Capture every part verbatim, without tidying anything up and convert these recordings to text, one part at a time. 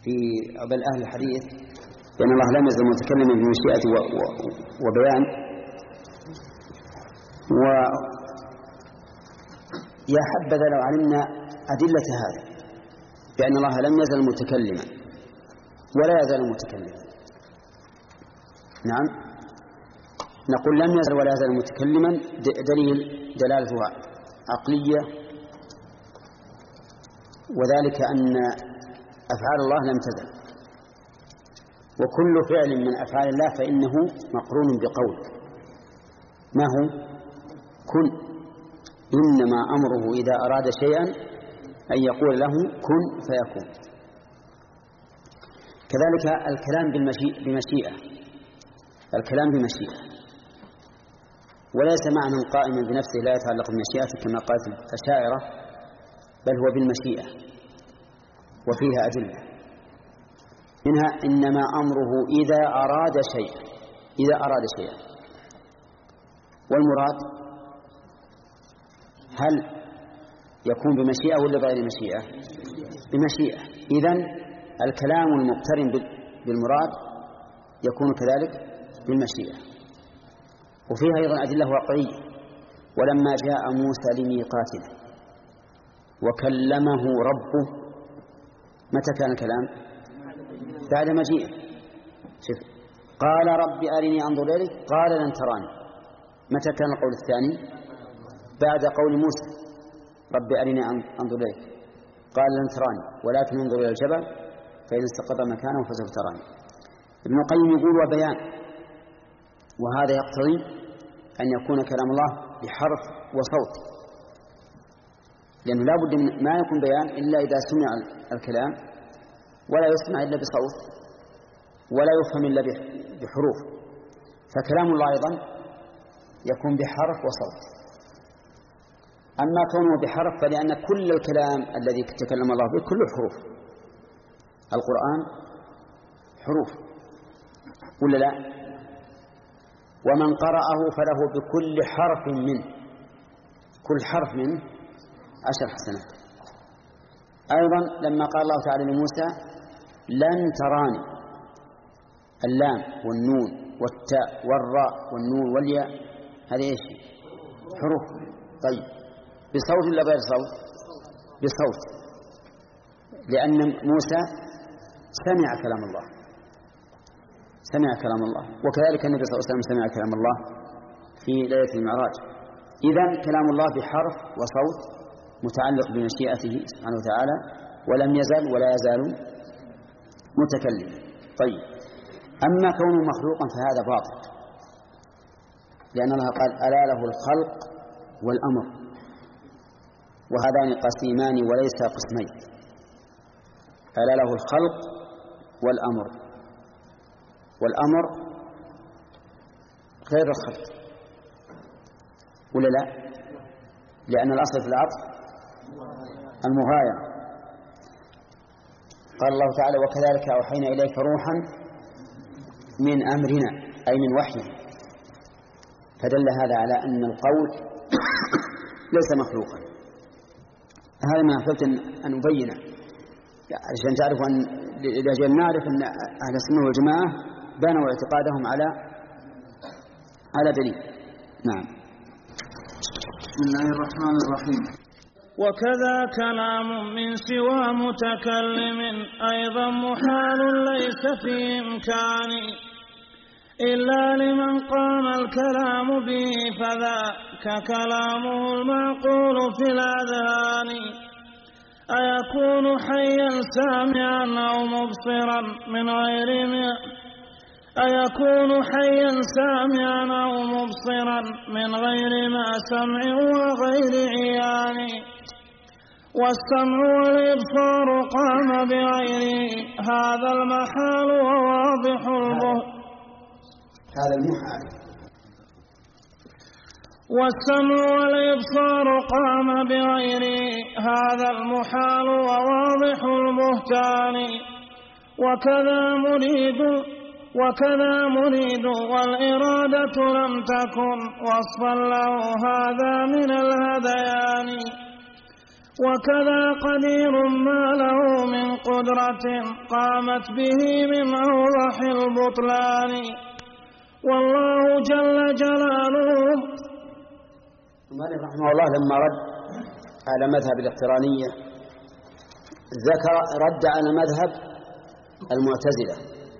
في بل أهل الحديث بأن الله لم يزل متكلما بمشيئة وبيان، ويا حبذا لو علمنا أدلة هذا بأن الله لم يزل متكلما ولا يزال متكلما. نعم، نقول لم يزل ولا يزال متكلما دليل دلالته عقلية، وذلك أن أفعال الله لم تزل، وكل فعل من أفعال الله فإنه مقرون بقول، ما هو كن، إنما أمره إذا أراد شيئا أن يقول له كن فيكون. كذلك الكلام بمشيئة، الكلام بمشيئة وليس معنى قائما بنفسه لا يتعلق بمشيئته كما قالت الأشاعرة، بل هو بالمشيئة وفيها أدلة، منها إنما أمره إذا أراد شيئا، إذا أراد شيئا، والمراد هل يكون بمشيئة ولا بغير مشيئة؟ بمشيئة. إذن الكلام المقترن بالمراد يكون كذلك بالمشيئة. وفيها أيضا أدلة واقعية، ولما جاء موسى لميقاتنا وكلمه ربه، متى كان الكلام؟ بعد مجيئه. شوف، قال رب أرني أنظر إليك، قال لن تراني، متى كان القول الثاني؟ بعد قول موسى رب أرني أنظر إليك، قال لن تراني ولكن انظر إلى الجبل فإن استقر مكانه فسوف تراني. ابن القيم يقول وبيان، وهذا يقتضي أن يكون كلام الله بحرف وصوت، لأنه لا بد من ما يكون بيان إلا إذا سمع الكلام، ولا يسمع إلا بصوت، ولا يفهم إلا بحروف. فكلام الله أيضا يكون بحرف وصوت. أما كونه بحرف فلأن كل الكلام الذي تكلم الله به كله حروف، القرآن حروف ولا لا؟ ومن قرأه فله بكل حرف منه، كل حرف منه عشر حسنات. أيضا لما قال الله تعالى لموسى لن تراني، اللام والنون والتاء والراء والنون والياء هذه ايش؟ حروف. طيب بصوت ولا غير صوت؟ بصوت، لأن موسى سمع كلام الله، سمع كلام الله، وكذلك النبي صلى الله عليه وسلم سمع كلام الله في ليلة المعراج. إذن كلام الله بحرف وصوت متعلق بمشيئته سبحانه وتعالى، ولم يزل ولا يزال متكلم. طيب أما كونه مخلوقا فهذا باطل، لأن الله قال ألا له الخلق والأمر، وهذان قسيمان وليس قسمين. ألا له الخلق والأمر، والأمر غير الخلق ولا لا؟ لأن الأصل في العطف المغايرة. قال الله تعالى وكذلك أوحينا إليك روحا من أمرنا، أي من وحينا، فدل هذا على أن القول ليس مخلوقا. هذا ما أحببت أن أبينه عشان تعرفوا أن لأجل نعرف أن أهل السنة والجماعة بنوا اعتقادهم على على دليل. نعم. بسم الله الرحمن الرحيم. وكذا كلام من سوى متكلم أيضا محال ليس في إمكانه إلا لمن قام الكلام به، فذاك كلامه المعقول في الأذهان. أيكون حيا سامعا أو مبصرا من غير ما أيكون حيا سامعا أو مبصرا من غير ما سمع وغير عيان. والسمع والإبصار قام بغيره هذا المحال وواضح البهت هذا المحال. والسمع والإبصار قام بغيره هذا المحال وواضح البهتان. وكذا مريد وكذا مريد والإرادة لم تكن وصفا له هذا من الهذيان. وكذا قدير ما له من قدرة قامت به من أوضح البطلان. والله جل جلاله. المؤلف رحمه الله لما رد على مذهب الاقترانية ذكر رد على مذهب المعتزلة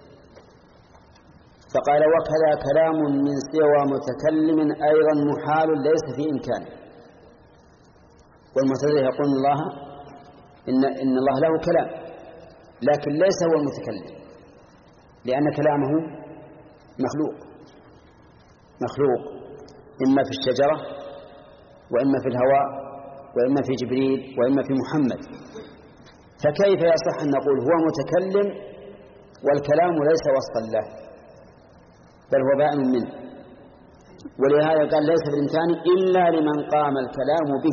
فقال: وكذا كلام من سوى متكلم أيضا محال ليس في إمكانه. والمعتزلة يقول الله إن, إن الله له كلام لكن ليس هو المتكلم، لأن كلامه مخلوق مخلوق إما في الشجرة وإما في الهواء وإما في جبريل وإما في محمد، فكيف يصح أن نقول هو متكلم والكلام ليس وصفا له بل هو بائن منه؟ ولهذا قال: ليس بالإمكان إلا لمن قام الكلام به،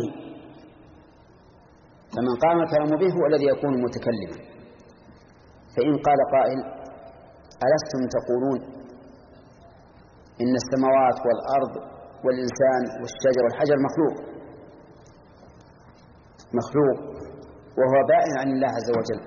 فمن قام الكلام به هو الذي يكون متكلما. فإن قال قائل: ألستم تقولون إن السماوات والأرض والإنسان والشجر والحجر مخلوق مخلوق وهو بائن عن الله عز وجل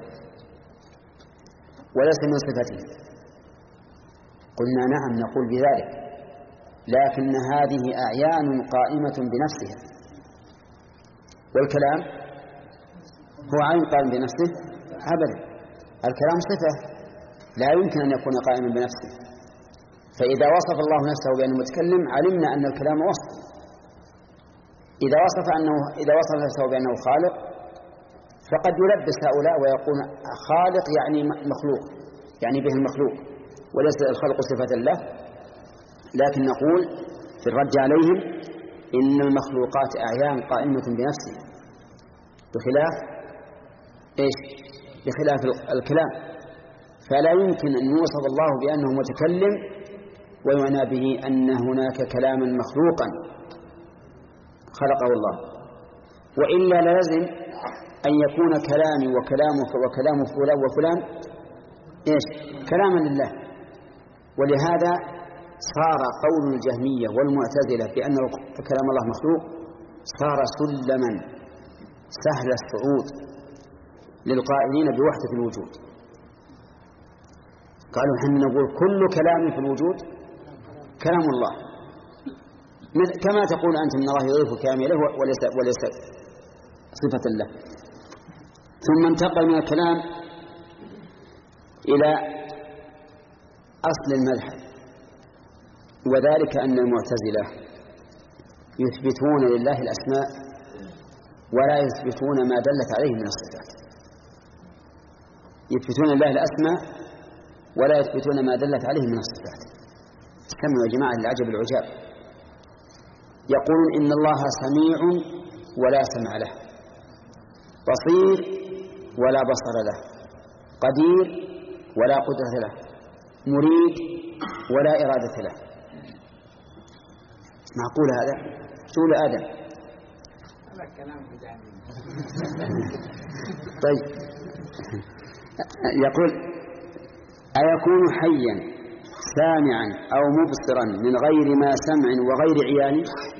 وليس من صفته؟ قلنا: نعم، نقول بذلك، لكن هذه أعيان قائمة بنفسها، والكلام هو عين قائم بنفسه؟ أبدا، الكلام صفة لا يمكن أن يكون قائما بنفسه. فإذا وصف الله نفسه بأنه متكلم علمنا أن الكلام وصف. إذا وصف أنه إذا وصف نفسه بأنه خالق فقد يلبس هؤلاء ويقول خالق يعني مخلوق، يعني به المخلوق وليس الخلق صفة له. لكن نقول في الرد عليهم: إن المخلوقات أعيان قائمة بنفسها، بخلاف إيش؟ بخلاف الكلام، فلا يمكن أن يوصف الله بأنه متكلم ويعنى به أن هناك كلاما مخلوقا خلقه الله، وإلا لازم أن يكون كلامي وكلامه وكلام فلان وفلان إيش؟ كلاما لله. ولهذا صار قول الجهمية والمعتزلة بأن كلام الله مخلوق صار سلما سهل الصعود للقائلين بوحدة الوجود. قالوا: نحن نقول كل كلام في الوجود كلام الله، كما تقول أنت من الله يضيف كامله وليس, وليس صفة له. ثم انتقل من الكلام إلى أصل المذهب، وذلك أن المعتزلة يثبتون لله الأسماء ولا يثبتون ما دلت عليه من الصفات. يثبتون لله الأسماء ولا يثبتون ما دلت عليه من الصفات. استمعوا يا جماعة للعجب العجاب. يقولون إن الله سميع ولا سمع له، بصير ولا بصر له، قدير ولا قدرة له، مريد ولا إرادة له. معقول هذا؟ سؤال آدم. طيب، يقول: أيكون حيا سامعا أو مبصرا من غير ما سمع وغير عيان؟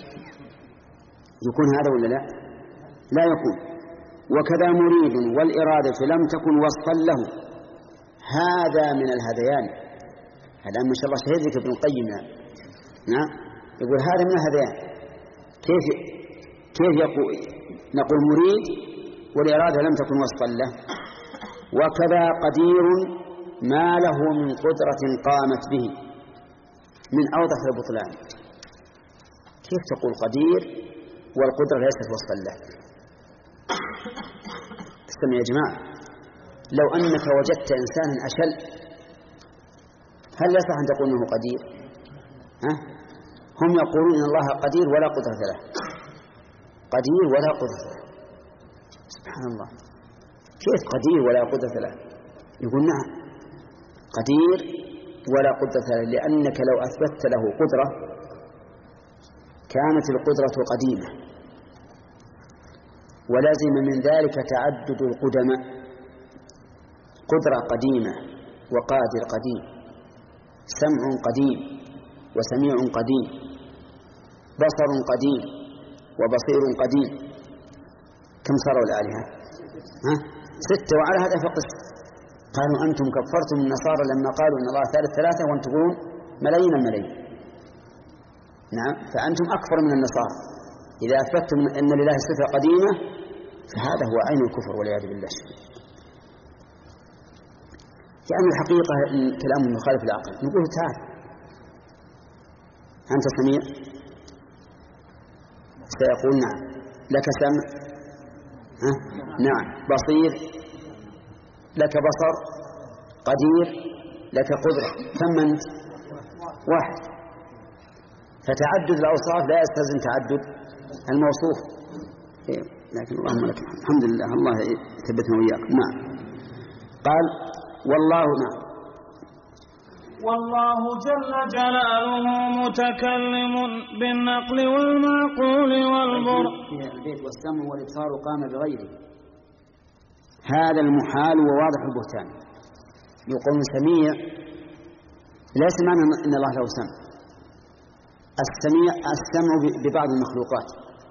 يكون هذا ولا لا؟ لا يكون. وكذا مريد والإرادة لم تكن وصفا له، هذا من الهذيان. هذا ما شاء الله شهيد لك ابن القيم. نعم، يقول هذا من الهذيان. كيف كيف يقول نقول مريد والإرادة لم تكن وصفا له؟ وكذا قدير ما له من قدرة قامت به من أوضح البطلان. كيف تقول قدير والقدرة ليست وصفا له؟ استمع يا جماعة، لو أنك وجدت إنسانا أشل هل يصح أن تقول أنه قدير؟ ها؟ هم يقولون إن الله قدير ولا قدرة له، قدير ولا قدرة له. سبحان الله، كيف قدير ولا قدرة له؟ يقول نعم، قدير ولا قدرة له، لأنك لو أثبتت له قدرة كانت القدرة قديمة، ولازم من ذلك تعدد القدماء، قدرة قديمة وقادر قديم، سمع قديم وسميع قديم، بصر قديم وبصير قديم. كم صاروا الآلهة؟ ها؟ ستة وعلى هذا فقس. قالوا أنتم كفرتم النصارى لما قالوا إن الله ثالث ثلاثة وأنتم تقولون ملايين الملايين. نعم، فأنتم أكفر من النصارى إذا أثبتم أن لله صفة قديمة، فهذا هو عين الكفر والعياذ بالله. يعني الحقيقة كلام مخالف العقل. نقول تعال أنت سميع، سيقول نعم. لك سمع؟ ها؟ نعم. بصير؟ لك بصر؟ قدير؟ لك قدرة؟ كم أنت؟ واحد. فتعدد الأوصاف لا يستلزم تعدد الموصوف. لكن اللهم لك الحمد لله، الله يثبتنا وإياكم. نعم. قال والله نعم والله جل جلاله متكلم بالنقل والمعقول والبر. البيت والسمع والإبصار قام بغيره. هذا المحال وواضح البهتان. يقول سميع ليس معنى أن الله له سمع. السميع السمع ببعض المخلوقات،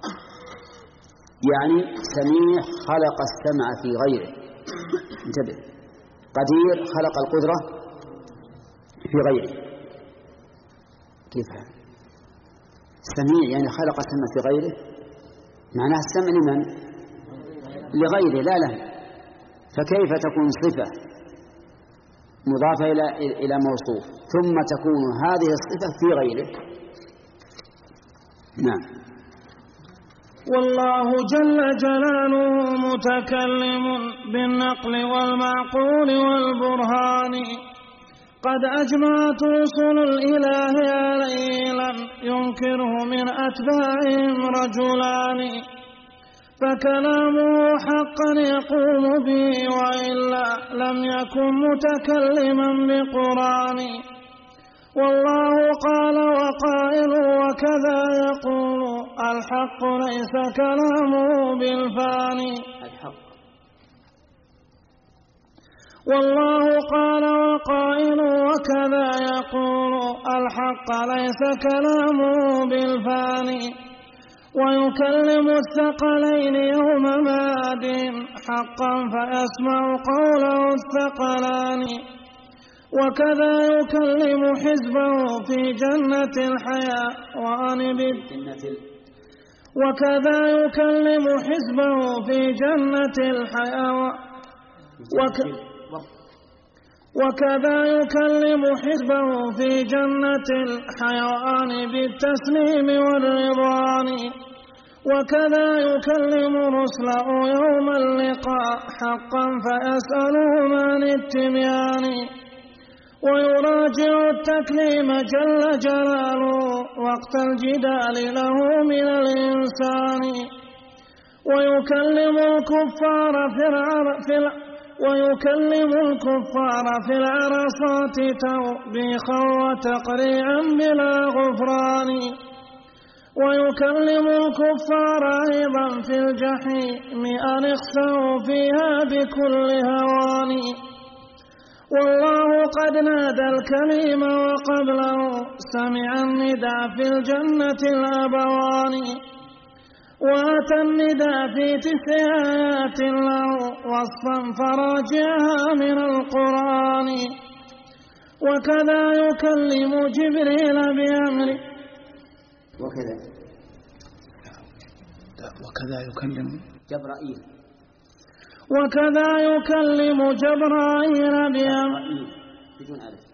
يعني سميع خلق السمع في غيره. انتبه. قدير خلق القدرة في غيره. كيف هذا؟ سميع يعني خلق السمع في غيره، معناه السمع لمن؟ لغيره لا له. فكيف تكون صفة مضافة إلى إلى موصوف ثم تكون هذه الصفة في غيره؟ نعم. والله جل جلاله متكلم بالنقل والمعقول والبرهان، قد أجمعت رسل الإله عليه لم ينكره من أتباعهم رجلان، فكلامه حقا يقوم به وإلا لم يكن متكلما بقرآن. والله قال وقائل وكذا يقول الحق ليس كلامه بالفاني. الحق. والله قال وقائل وكذا يقول الحق ليس كلامه بالفاني، ويكلم الثقلين يوم ماد حقا فيسمع قوله الثقلان، وكذا يكلم حزبه في جنة الحياة وأنبت وكذا يكلم حزبه في جنة الحياة وك وكذا يكلم حزبه في جنة الحيوان بالتسليم والرضوان، وكذا يكلم رسله يوم اللقاء حقا فيسألهم عن التبيان، ويراجع التكليم جل جلاله وقت الجدال له من الإنسان، ويكلم الكفار في العر ويكلم الكفار في العرصات توبيخا وتقريعا بلا غفران، ويكلم الكفار أيضا في الجحيم أن اخسأوا فيها بكل هوان. والله قد نادى الكليم وقبله سمع الندى في الجنة الأبوان، وأتى الندى في تسع آيات له وصفا فراجعها من القرآن، وكذا يكلم جبريل بأمره وكذا وكذا يكلم جبرائيل وكذا يكلم جبرائيل بأمره بدون ألف